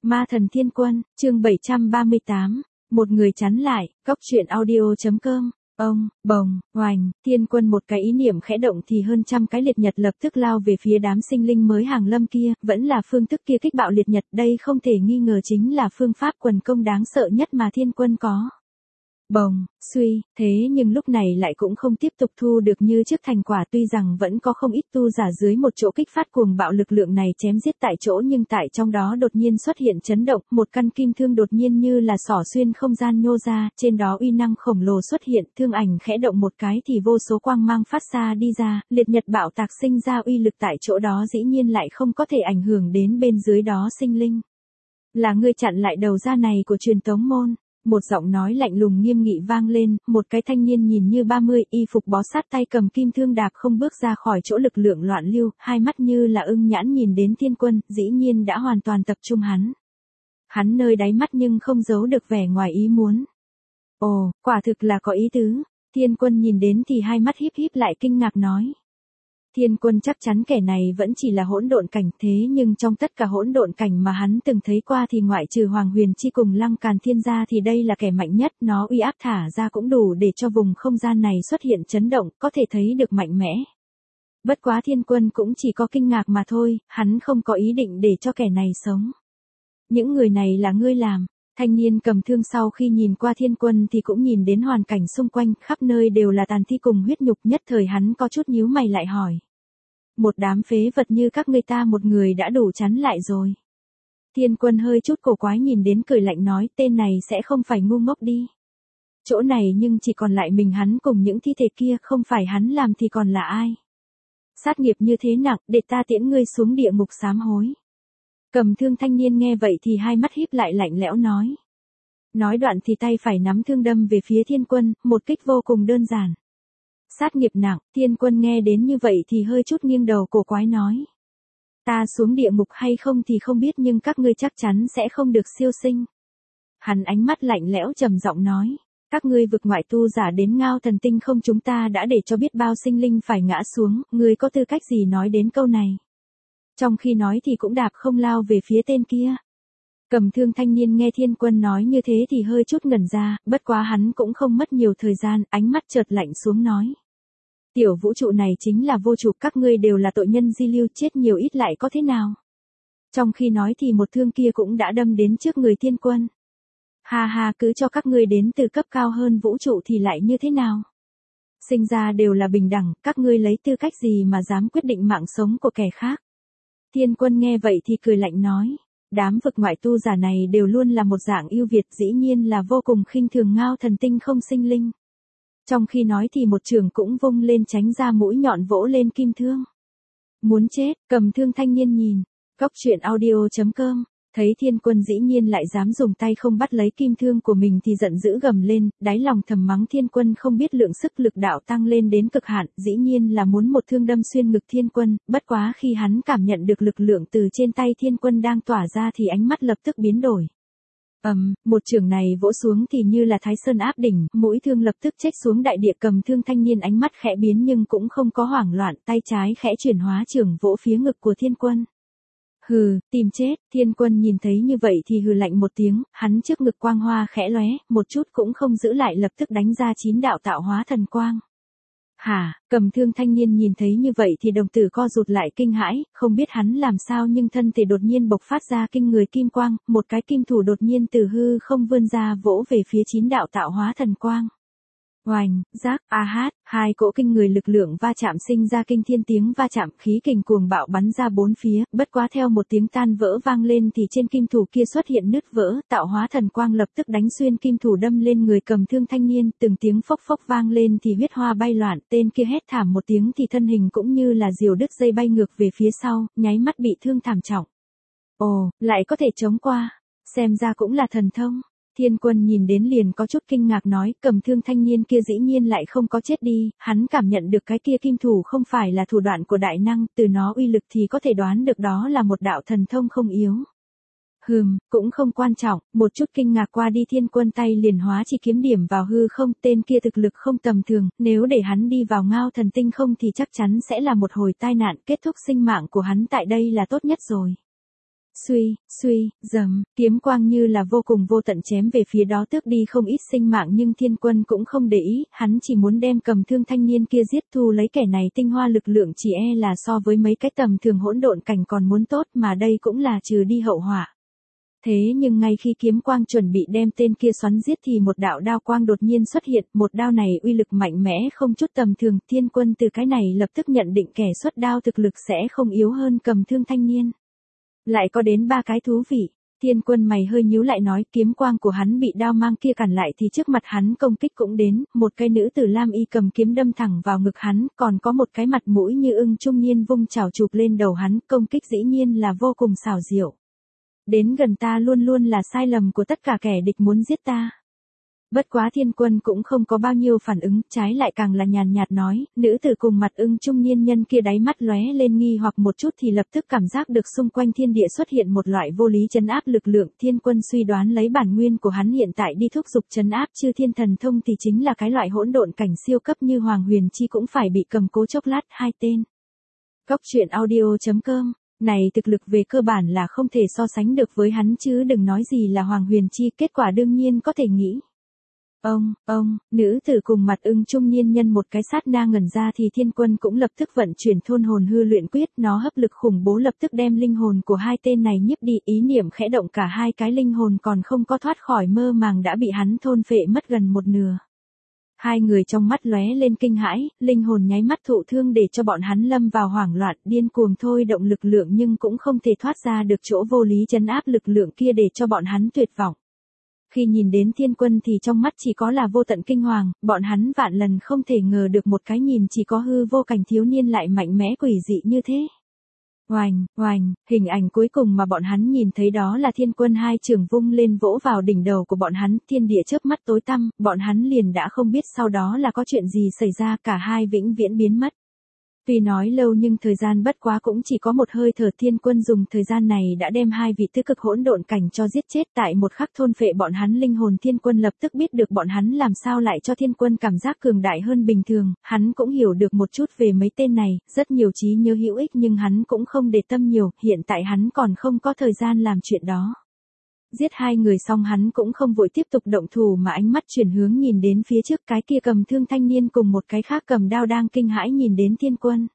Ma thần thiên quân, chương 738, một người chắn lại, góc truyện audio.com. Ông, bồng, oành, thiên quân một cái ý niệm khẽ động thì hơn trăm cái liệt nhật lập tức lao về phía đám sinh linh mới hàng lâm kia, vẫn là phương thức kia kích bạo liệt nhật, đây không thể nghi ngờ chính là phương pháp quần công đáng sợ nhất mà thiên quân có. Bồng, suy, thế nhưng lúc này lại cũng không tiếp tục thu được như trước thành quả, tuy rằng vẫn có không ít tu giả dưới một chỗ kích phát cuồng bạo lực lượng này chém giết tại chỗ, nhưng tại trong đó đột nhiên xuất hiện chấn động, một căn kim thương đột nhiên như là xỏ xuyên không gian nhô ra, trên đó uy năng khổng lồ xuất hiện, thương ảnh khẽ động một cái thì vô số quang mang phát ra đi ra, liệt nhật bạo tạc sinh ra uy lực tại chỗ đó dĩ nhiên lại không có thể ảnh hưởng đến bên dưới đó sinh linh. Là ngươi chặn lại đầu ra này của truyền tống môn. Một giọng nói lạnh lùng nghiêm nghị vang lên, một cái thanh niên nhìn như 30, y phục bó sát tay cầm kim thương đạp không bước ra khỏi chỗ lực lượng loạn lưu, hai mắt như là ưng nhãn nhìn đến thiên quân, dĩ nhiên đã hoàn toàn tập trung hắn. Hắn nơi đáy mắt nhưng không giấu được vẻ ngoài ý muốn. Ồ, quả thực là có ý tứ. Thiên quân nhìn đến thì hai mắt híp híp lại kinh ngạc nói. Thiên quân chắc chắn kẻ này vẫn chỉ là hỗn độn cảnh, thế nhưng trong tất cả hỗn độn cảnh mà hắn từng thấy qua thì ngoại trừ Hoàng Huyền Chi cùng Lăng Càn Thiên ra thì đây là kẻ mạnh nhất, nó uy áp thả ra cũng đủ để cho vùng không gian này xuất hiện chấn động, có thể thấy được mạnh mẽ. Bất quá thiên quân cũng chỉ có kinh ngạc mà thôi, hắn không có ý định để cho kẻ này sống. Những người này là ngươi làm. Thanh niên cầm thương sau khi nhìn qua thiên quân thì cũng nhìn đến hoàn cảnh xung quanh, khắp nơi đều là tàn thi cùng huyết nhục, nhất thời hắn có chút nhíu mày lại hỏi. Một đám phế vật như các ngươi ta một người đã đủ chắn lại rồi. Thiên quân hơi chút cổ quái nhìn đến cười lạnh nói, tên này sẽ không phải ngu ngốc đi. Chỗ này nhưng chỉ còn lại mình hắn cùng những thi thể kia, không phải hắn làm thì còn là ai. Sát nghiệp như thế nặng, để ta tiễn ngươi xuống địa ngục sám hối. Cầm thương thanh niên nghe vậy thì hai mắt híp lại lạnh lẽo nói. Nói đoạn thì tay phải nắm thương đâm về phía thiên quân, một kích vô cùng đơn giản. Sát nghiệp nặng, thiên quân nghe đến như vậy thì hơi chút nghiêng đầu cổ quái nói. Ta xuống địa ngục hay không thì không biết nhưng các ngươi chắc chắn sẽ không được siêu sinh. Hắn ánh mắt lạnh lẽo trầm giọng nói. Các ngươi vực ngoại tu giả đến Ngao Thần Tinh không, chúng ta đã để cho biết bao sinh linh phải ngã xuống, ngươi có tư cách gì nói đến câu này. Trong khi nói thì cũng đạp không lao về phía tên kia. Cầm thương thanh niên nghe thiên quân nói như thế thì hơi chút ngẩn ra, bất quá hắn cũng không mất nhiều thời gian, ánh mắt chợt lạnh xuống nói. Tiểu vũ trụ này chính là vô chủ, các ngươi đều là tội nhân di lưu, chết nhiều ít lại có thế nào. Trong khi nói thì một thương kia cũng đã đâm đến trước người thiên quân. Ha ha, cứ cho các ngươi đến từ cấp cao hơn vũ trụ thì lại như thế nào. Sinh ra đều là bình đẳng, các ngươi lấy tư cách gì mà dám quyết định mạng sống của kẻ khác. Thiên quân nghe vậy thì cười lạnh nói, đám vực ngoại tu giả này đều luôn là một dạng ưu việt, dĩ nhiên là vô cùng khinh thường Ngao Thần Tinh không sinh linh. Trong khi nói thì một trường cũng vung lên tránh ra mũi nhọn vỗ lên kim thương. Muốn chết, cầm thương thanh niên nhìn, góc truyện audio.com. Thấy thiên quân dĩ nhiên lại dám dùng tay không bắt lấy kim thương của mình thì giận dữ gầm lên, đáy lòng thầm mắng thiên quân không biết lượng sức lực đạo tăng lên đến cực hạn, dĩ nhiên là muốn một thương đâm xuyên ngực thiên quân, bất quá khi hắn cảm nhận được lực lượng từ trên tay thiên quân đang tỏa ra thì ánh mắt lập tức biến đổi. Một chưởng này vỗ xuống thì như là Thái Sơn áp đỉnh, mũi thương lập tức chếch xuống đại địa. Cầm thương thanh niên ánh mắt khẽ biến nhưng cũng không có hoảng loạn, tay trái khẽ chuyển hóa chưởng vỗ phía ngực của thiên quân. Hừ, tìm chết, thiên quân nhìn thấy như vậy thì hừ lạnh một tiếng, hắn trước ngực quang hoa khẽ lóe, một chút cũng không giữ lại lập tức đánh ra 9 đạo tạo hóa thần quang. Hả, cầm thương thanh niên nhìn thấy như vậy thì đồng tử co rụt lại kinh hãi, không biết hắn làm sao nhưng thân thể đột nhiên bộc phát ra kinh người kim quang, một cái kim thủ đột nhiên từ hư không vươn ra vỗ về phía 9 đạo tạo hóa thần quang. Oành, giác, a hát, hai cỗ kinh người lực lượng va chạm sinh ra kinh thiên tiếng va chạm, khí kình cuồng bạo bắn ra bốn phía, bất quá theo một tiếng tan vỡ vang lên thì trên kim thủ kia xuất hiện nứt vỡ, tạo hóa thần quang lập tức đánh xuyên kim thủ đâm lên người cầm thương thanh niên, từng tiếng phốc phốc vang lên thì huyết hoa bay loạn, tên kia hét thảm một tiếng thì thân hình cũng như là diều đứt dây bay ngược về phía sau, nháy mắt bị thương thảm trọng. Ồ, lại có thể chống qua, xem ra cũng là thần thông. Thiên quân nhìn đến liền có chút kinh ngạc nói, cầm thương thanh niên kia dĩ nhiên lại không có chết đi, hắn cảm nhận được cái kia kim thủ không phải là thủ đoạn của đại năng, từ nó uy lực thì có thể đoán được đó là một đạo thần thông không yếu. Cũng không quan trọng, một chút kinh ngạc qua đi thiên quân tay liền hóa chỉ kiếm điểm vào hư không, tên kia thực lực không tầm thường, nếu để hắn đi vào Ngao Thần Tinh không thì chắc chắn sẽ là một hồi tai nạn, kết thúc sinh mạng của hắn tại đây là tốt nhất rồi. Suy, dầm, kiếm quang như là vô cùng vô tận chém về phía đó tước đi không ít sinh mạng nhưng Thiên Quân cũng không để ý, hắn chỉ muốn đem cầm thương thanh niên kia giết thu lấy kẻ này tinh hoa lực lượng chỉ e là so với mấy cái tầm thường hỗn độn cảnh còn muốn tốt mà đây cũng là trừ đi hậu họa. Thế nhưng ngay khi kiếm quang chuẩn bị đem tên kia xoắn giết thì một đạo đao quang đột nhiên xuất hiện, một đao này uy lực mạnh mẽ không chút tầm thường, Thiên Quân từ cái này lập tức nhận định kẻ xuất đao thực lực sẽ không yếu hơn cầm thương thanh niên. Lại có đến 3 cái thú vị, Thiên Quân mày hơi nhíu lại nói kiếm quang của hắn bị đao mang kia cản lại thì trước mặt hắn công kích cũng đến, một cái nữ tử lam y cầm kiếm đâm thẳng vào ngực hắn, còn có một cái mặt mũi như ưng trung niên vung chảo chụp lên đầu hắn, công kích dĩ nhiên là vô cùng xảo diệu. Đến gần ta luôn luôn là sai lầm của tất cả kẻ địch muốn giết ta. Bất quá Thiên Quân cũng không có bao nhiêu phản ứng, trái lại càng là nhàn nhạt nói, nữ tử cùng mặt ưng trung niên nhân kia đáy mắt lóe lên nghi hoặc một chút thì lập tức cảm giác được xung quanh thiên địa xuất hiện một loại vô lý trấn áp lực lượng, Thiên Quân suy đoán lấy bản nguyên của hắn hiện tại đi thúc giục trấn áp chư thiên thần thông thì chính là cái loại hỗn độn cảnh siêu cấp như Hoàng Huyền Chi cũng phải bị cầm cố chốc lát, hai tên. Góc truyện audio.com này thực lực về cơ bản là không thể so sánh được với hắn chứ đừng nói gì là Hoàng Huyền Chi, kết quả đương nhiên có thể nghĩ. Nữ tử cùng mặt ưng trung niên nhân một cái sát na ngẩn ra thì Thiên Quân cũng lập tức vận chuyển thôn hồn hư luyện quyết, nó hấp lực khủng bố lập tức đem linh hồn của hai tên này nhiếp đi, ý niệm khẽ động cả hai cái linh hồn còn không có thoát khỏi mơ màng đã bị hắn thôn phệ mất gần một nửa. Hai người trong mắt lóe lên kinh hãi, linh hồn nháy mắt thụ thương để cho bọn hắn lâm vào hoảng loạn, điên cuồng thôi động lực lượng nhưng cũng không thể thoát ra được chỗ vô lý trấn áp lực lượng kia để cho bọn hắn tuyệt vọng. Khi nhìn đến Thiên Quân thì trong mắt chỉ có là vô tận kinh hoàng, bọn hắn vạn lần không thể ngờ được một cái nhìn chỉ có hư vô cảnh thiếu niên lại mạnh mẽ quỷ dị như thế. Oành, hình ảnh cuối cùng mà bọn hắn nhìn thấy đó là Thiên Quân hai trường vung lên vỗ vào đỉnh đầu của bọn hắn, thiên địa chớp mắt tối tăm, bọn hắn liền đã không biết sau đó là có chuyện gì xảy ra, cả hai vĩnh viễn biến mất. Tuy nói lâu nhưng thời gian bất quá cũng chỉ có một hơi thở, Thiên Quân dùng thời gian này đã đem hai vị tứ cực hỗn độn cảnh cho giết chết, tại một khắc thôn phệ bọn hắn linh hồn. Thiên Quân lập tức biết được bọn hắn làm sao lại cho Thiên Quân cảm giác cường đại hơn bình thường, hắn cũng hiểu được một chút về mấy tên này, rất nhiều trí nhớ hữu ích nhưng hắn cũng không để tâm nhiều, hiện tại hắn còn không có thời gian làm chuyện đó. Giết hai người xong hắn cũng không vội tiếp tục động thủ mà ánh mắt chuyển hướng nhìn đến phía trước, cái kia cầm thương thanh niên cùng một cái khác cầm đao đang kinh hãi nhìn đến Thiên Quân.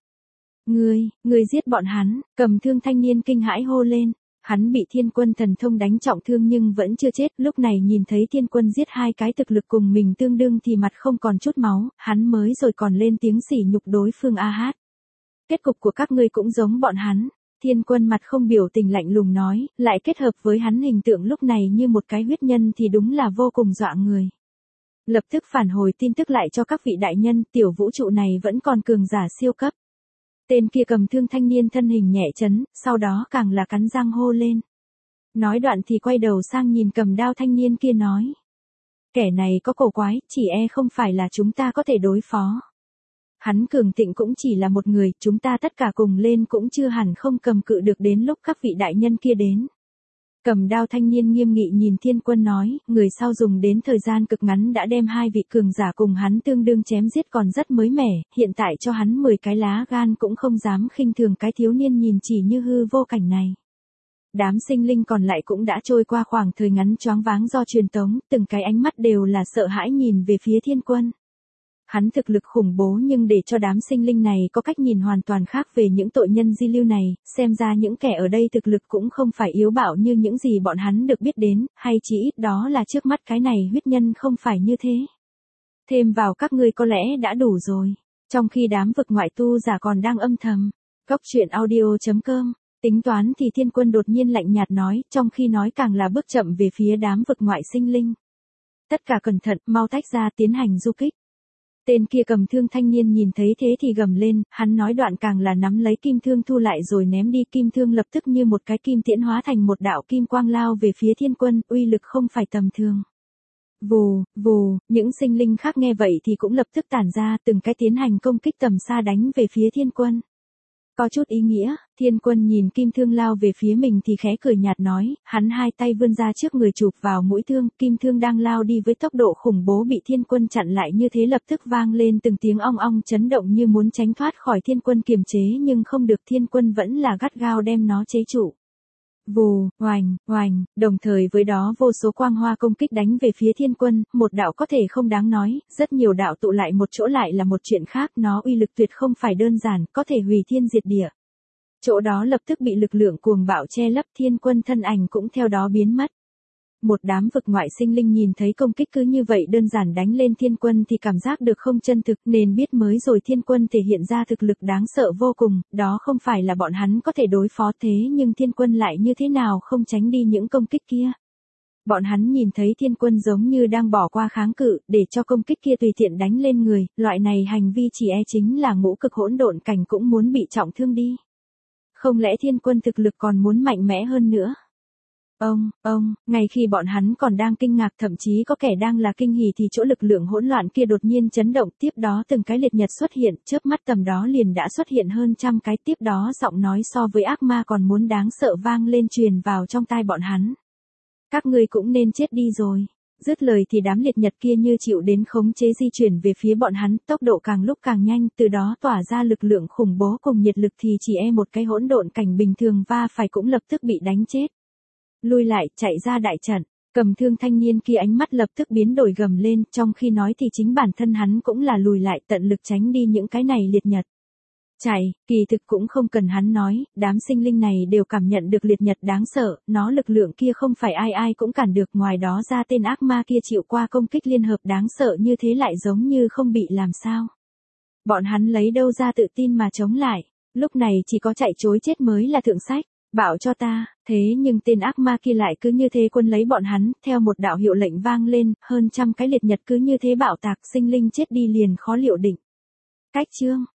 Ngươi giết bọn hắn, cầm thương thanh niên kinh hãi hô lên. Hắn bị Thiên Quân thần thông đánh trọng thương nhưng vẫn chưa chết, lúc này nhìn thấy Thiên Quân giết hai cái thực lực cùng mình tương đương thì mặt không còn chút máu, hắn mới rồi còn lên tiếng sỉ nhục đối phương a hát. Kết cục của các ngươi cũng giống bọn hắn. Thiên Quân mặt không biểu tình lạnh lùng nói, lại kết hợp với hắn hình tượng lúc này như một cái huyết nhân thì đúng là vô cùng dọa người. Lập tức phản hồi tin tức lại cho các vị đại nhân, tiểu vũ trụ này vẫn còn cường giả siêu cấp. Tên kia cầm thương thanh niên thân hình nhẹ chấn, sau đó càng là cắn răng hô lên. Nói đoạn thì quay đầu sang nhìn cầm đao thanh niên kia nói. Kẻ này có cổ quái, chỉ e không phải là chúng ta có thể đối phó. Hắn cường thịnh cũng chỉ là một người, chúng ta tất cả cùng lên cũng chưa hẳn không cầm cự được đến lúc các vị đại nhân kia đến. Cầm đao thanh niên nghiêm nghị nhìn Thiên Quân nói, người sau dùng đến thời gian cực ngắn đã đem hai vị cường giả cùng hắn tương đương chém giết còn rất mới mẻ, hiện tại cho hắn 10 cái lá gan cũng không dám khinh thường cái thiếu niên nhìn chỉ như hư vô cảnh này. Đám sinh linh còn lại cũng đã trôi qua khoảng thời ngắn choáng váng do truyền tống, từng cái ánh mắt đều là sợ hãi nhìn về phía Thiên Quân. Hắn thực lực khủng bố nhưng để cho đám sinh linh này có cách nhìn hoàn toàn khác về những tội nhân di lưu này, xem ra những kẻ ở đây thực lực cũng không phải yếu bạo như những gì bọn hắn được biết đến, hay chỉ ít đó là trước mắt cái này huyết nhân không phải như thế. Thêm vào các ngươi có lẽ đã đủ rồi, trong khi đám vực ngoại tu giả còn đang âm thầm. Góc truyện audio.com tính toán thì Thiên Quân đột nhiên lạnh nhạt nói, trong khi nói càng là bước chậm về phía đám vực ngoại sinh linh. Tất cả cẩn thận, mau tách ra tiến hành du kích. Tên kia cầm thương thanh niên nhìn thấy thế thì gầm lên, hắn nói đoạn càng là nắm lấy kim thương thu lại rồi ném đi, kim thương lập tức như một cái kim tiễn hóa thành một đạo kim quang lao về phía Thiên Quân, uy lực không phải tầm thường. Vù, những sinh linh khác nghe vậy thì cũng lập tức tản ra, từng cái tiến hành công kích tầm xa đánh về phía Thiên Quân. Có chút ý nghĩa, Thiên Quân nhìn kim thương lao về phía mình thì khẽ cười nhạt nói, hắn hai tay vươn ra trước người chụp vào mũi thương, kim thương đang lao đi với tốc độ khủng bố bị Thiên Quân chặn lại như thế lập tức vang lên từng tiếng ong ong chấn động như muốn tránh thoát khỏi Thiên Quân kiềm chế nhưng không được, Thiên Quân vẫn là gắt gao đem nó chế trụ. Vù, oành, oành, đồng thời với đó vô số quang hoa công kích đánh về phía thiên quân, một đạo có thể không đáng nói, rất nhiều đạo tụ lại một chỗ lại là một chuyện khác, nó uy lực tuyệt không phải đơn giản, có thể hủy thiên diệt địa. Chỗ đó lập tức bị lực lượng cuồng bạo che lấp, thiên quân thân ảnh cũng theo đó biến mất. Một đám vực ngoại sinh linh nhìn thấy công kích cứ như vậy đơn giản đánh lên thiên quân thì cảm giác được không chân thực, nên biết mới rồi thiên quân thể hiện ra thực lực đáng sợ vô cùng, đó không phải là bọn hắn có thể đối phó, thế nhưng thiên quân lại như thế nào không tránh đi những công kích kia. Bọn hắn nhìn thấy thiên quân giống như đang bỏ qua kháng cự, để cho công kích kia tùy tiện đánh lên người, loại này hành vi chỉ chính là ngũ cực hỗn độn cảnh cũng muốn bị trọng thương đi. Không lẽ thiên quân thực lực còn muốn mạnh mẽ hơn nữa? Ngay khi bọn hắn còn đang kinh ngạc, thậm chí có kẻ đang là kinh hỉ, thì chỗ lực lượng hỗn loạn kia đột nhiên chấn động, tiếp đó từng cái liệt nhật xuất hiện, chớp mắt tầm đó liền đã xuất hiện hơn trăm cái, tiếp đó giọng nói so với ác ma còn muốn đáng sợ vang lên truyền vào trong tai bọn hắn. Các ngươi cũng nên chết đi rồi. Dứt lời thì đám liệt nhật kia như chịu đến khống chế di chuyển về phía bọn hắn, tốc độ càng lúc càng nhanh, từ đó tỏa ra lực lượng khủng bố cùng nhiệt lực, thì chỉ một cái hỗn độn cảnh bình thường va phải cũng lập tức bị đánh chết. Lui lại, chạy ra đại trận. Cầm thương thanh niên kia ánh mắt lập tức biến đổi gầm lên, trong khi nói thì chính bản thân hắn cũng là lùi lại, tận lực tránh đi những cái này liệt nhật. Chạy, kỳ thực cũng không cần hắn nói, đám sinh linh này đều cảm nhận được liệt nhật đáng sợ, nó lực lượng kia không phải ai ai cũng cản được, ngoài đó ra tên ác ma kia chịu qua công kích liên hợp đáng sợ như thế lại giống như không bị làm sao. Bọn hắn lấy đâu ra tự tin mà chống lại, lúc này chỉ có chạy chối chết mới là thượng sách. Bảo cho ta, thế nhưng tên ác ma kia lại cứ như thế quân lấy bọn hắn, theo một đạo hiệu lệnh vang lên, hơn trăm cái liệt nhật cứ như thế bạo tạc, sinh linh chết đi liền khó liệu định. Cách chương